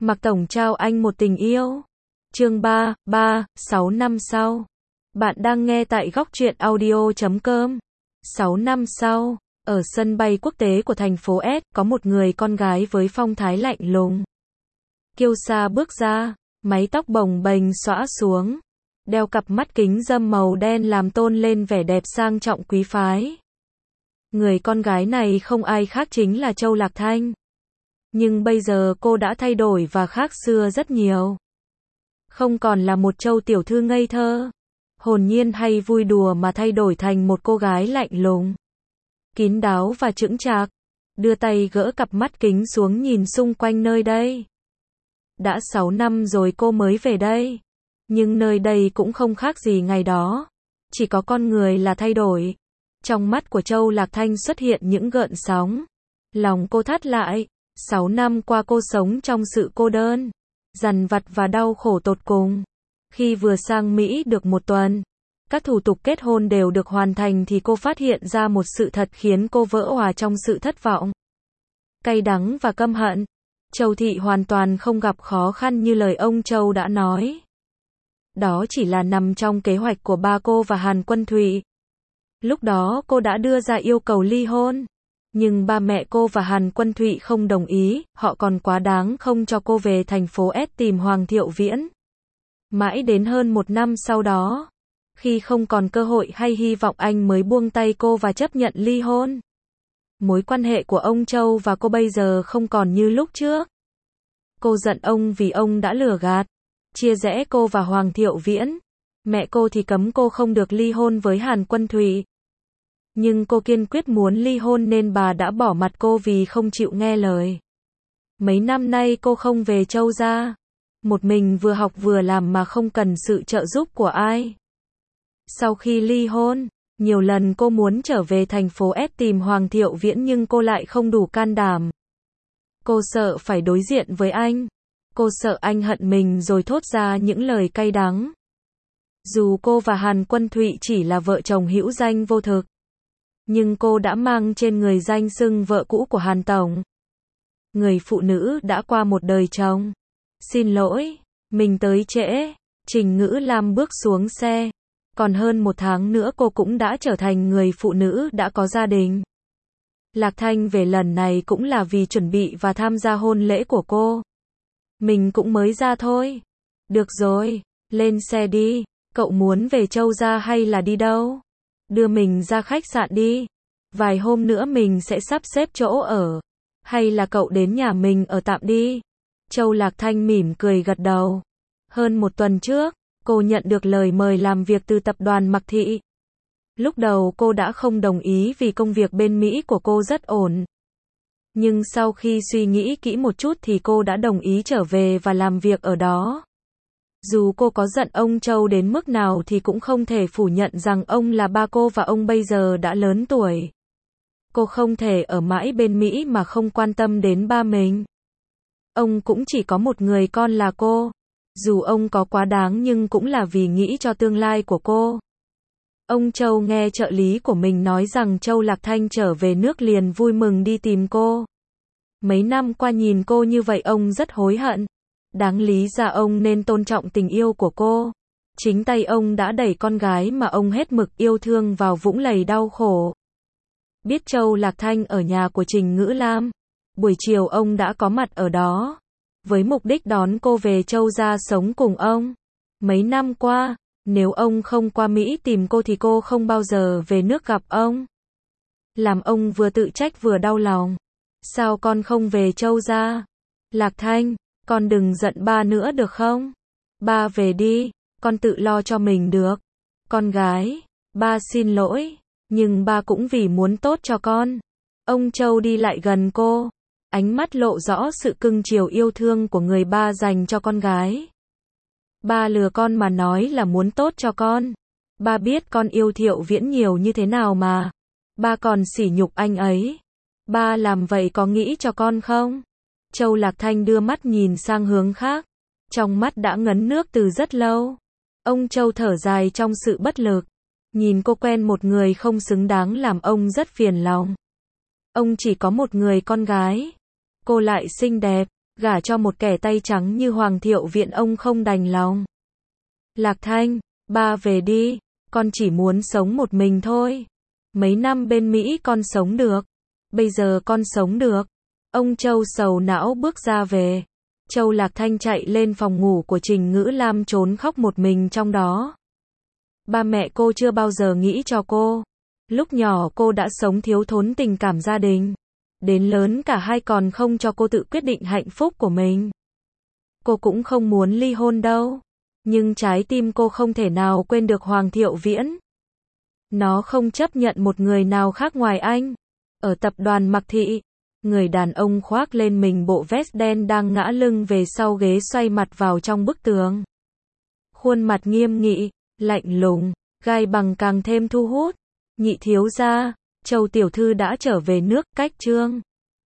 Mạc Tổng trao anh một tình yêu. Chương 3, 6 năm sau. Bạn đang nghe tại góc truyện audio.com. 6 năm sau, ở sân bay quốc tế của thành phố S, có một người con gái với phong thái lạnh lùng. Kiêu sa bước ra, mái tóc bồng bềnh xõa xuống, đeo cặp mắt kính râm màu đen làm tôn lên vẻ đẹp sang trọng quý phái. Người con gái này không ai khác chính là Châu Lạc Thanh. Nhưng bây giờ cô đã thay đổi và khác xưa rất nhiều. Không còn là một Châu tiểu thư ngây thơ, hồn nhiên hay vui đùa mà thay đổi thành một cô gái lạnh lùng, kín đáo và chững chạc, đưa tay gỡ cặp mắt kính xuống nhìn xung quanh nơi đây. Đã 6 năm rồi cô mới về đây, nhưng nơi đây cũng không khác gì ngày đó, chỉ có con người là thay đổi. Trong mắt của Châu Lạc Thanh xuất hiện những gợn sóng, lòng cô thắt lại. 6 năm qua cô sống trong sự cô đơn, dằn vặt và đau khổ tột cùng. Khi vừa sang Mỹ được một tuần, các thủ tục kết hôn đều được hoàn thành thì cô phát hiện ra một sự thật khiến cô vỡ òa trong sự thất vọng, cay đắng và căm hận. Châu Thị hoàn toàn không gặp khó khăn như lời ông Châu đã nói. Đó chỉ là nằm trong kế hoạch của ba cô và Hàn Quân Thụy. Lúc đó cô đã đưa ra yêu cầu ly hôn. Nhưng ba mẹ cô và Hàn Quân Thụy không đồng ý, họ còn quá đáng không cho cô về thành phố S tìm Hoàng Thiệu Viễn. Mãi đến hơn 1 năm sau đó, khi không còn cơ hội hay hy vọng anh mới buông tay cô và chấp nhận ly hôn. Mối quan hệ của ông Châu và cô bây giờ không còn như lúc trước. Cô giận ông vì ông đã lừa gạt, chia rẽ cô và Hoàng Thiệu Viễn. Mẹ cô thì cấm cô không được ly hôn với Hàn Quân Thụy. Nhưng cô kiên quyết muốn ly hôn nên bà đã bỏ mặt cô vì không chịu nghe lời. Mấy năm nay cô không về Châu gia, một mình vừa học vừa làm mà không cần sự trợ giúp của ai. Sau khi ly hôn, nhiều lần cô muốn trở về thành phố S tìm Hoàng Thiệu Viễn nhưng cô lại không đủ can đảm. Cô sợ phải đối diện với anh. Cô sợ anh hận mình rồi thốt ra những lời cay đắng. Dù cô và Hàn Quân Thụy chỉ là vợ chồng hữu danh vô thực, nhưng cô đã mang trên người danh xưng vợ cũ của Hàn Tổng. Người phụ nữ đã qua một đời chồng. Xin lỗi, mình tới trễ. Trình Ngữ Lam bước xuống xe. Còn hơn 1 tháng nữa cô cũng đã trở thành người phụ nữ đã có gia đình. Lạc Thanh về lần này cũng là vì chuẩn bị và tham gia hôn lễ của cô. Mình cũng mới ra thôi. Được rồi, lên xe đi. Cậu muốn về Châu gia hay là đi đâu? Đưa mình ra khách sạn đi. Vài hôm nữa mình sẽ sắp xếp chỗ ở. Hay là cậu đến nhà mình ở tạm đi? Châu Lạc Thanh mỉm cười gật đầu. Hơn 1 tuần trước, cô nhận được lời mời làm việc từ tập đoàn Mạc Thị. Lúc đầu cô đã không đồng ý vì công việc bên Mỹ của cô rất ổn. Nhưng sau khi suy nghĩ kỹ một chút thì cô đã đồng ý trở về và làm việc ở đó. Dù cô có giận ông Châu đến mức nào thì cũng không thể phủ nhận rằng ông là ba cô và ông bây giờ đã lớn tuổi. Cô không thể ở mãi bên Mỹ mà không quan tâm đến ba mình. Ông cũng chỉ có một người con là cô. Dù ông có quá đáng nhưng cũng là vì nghĩ cho tương lai của cô. Ông Châu nghe trợ lý của mình nói rằng Châu Lạc Thanh trở về nước liền vui mừng đi tìm cô. Mấy năm qua nhìn cô như vậy ông rất hối hận. Đáng lý ra ông nên tôn trọng tình yêu của cô. Chính tay ông đã đẩy con gái mà ông hết mực yêu thương vào vũng lầy đau khổ. Biết Châu Lạc Thanh ở nhà của Trình Ngữ Lam, buổi chiều ông đã có mặt ở đó, với mục đích đón cô về Châu gia sống cùng ông. Mấy năm qua, nếu ông không qua Mỹ tìm cô thì cô không bao giờ về nước gặp ông. Làm ông vừa tự trách vừa đau lòng. Sao con không về Châu gia? Lạc Thanh, con đừng giận ba nữa được không? Ba về đi, con tự lo cho mình được. Con gái, ba xin lỗi, nhưng ba cũng vì muốn tốt cho con. Ông Châu đi lại gần cô, ánh mắt lộ rõ sự cưng chiều yêu thương của người ba dành cho con gái. Ba lừa con mà nói là muốn tốt cho con. Ba biết con yêu Thiệu Viễn nhiều như thế nào mà. Ba còn sỉ nhục anh ấy. Ba làm vậy có nghĩ cho con không? Châu Lạc Thanh đưa mắt nhìn sang hướng khác. Trong mắt đã ngấn nước từ rất lâu. Ông Châu thở dài trong sự bất lực. Nhìn cô quen một người không xứng đáng làm ông rất phiền lòng. Ông chỉ có một người con gái. Cô lại xinh đẹp, Gả cho một kẻ tay trắng như Hoàng Thiệu Viện ông không đành lòng. Lạc Thanh, ba về đi, con chỉ muốn sống một mình thôi. Mấy năm bên Mỹ con sống được, bây giờ con sống được. Ông Châu sầu não bước ra về. Châu Lạc Thanh chạy lên phòng ngủ của Trình Ngữ Lam trốn khóc một mình trong đó. Ba mẹ cô chưa bao giờ nghĩ cho cô. Lúc nhỏ cô đã sống thiếu thốn tình cảm gia đình. Đến lớn cả hai còn không cho cô tự quyết định hạnh phúc của mình. Cô cũng không muốn ly hôn đâu. Nhưng trái tim cô không thể nào quên được Hoàng Thiệu Viễn. Nó không chấp nhận một người nào khác ngoài anh. Ở tập đoàn Mạc Thị, người đàn ông khoác lên mình bộ vest đen đang ngã lưng về sau ghế xoay mặt vào trong bức tường. Khuôn mặt nghiêm nghị, lạnh lùng, gai bằng càng thêm thu hút. Nhị thiếu gia, Châu tiểu thư đã trở về nước, cách chương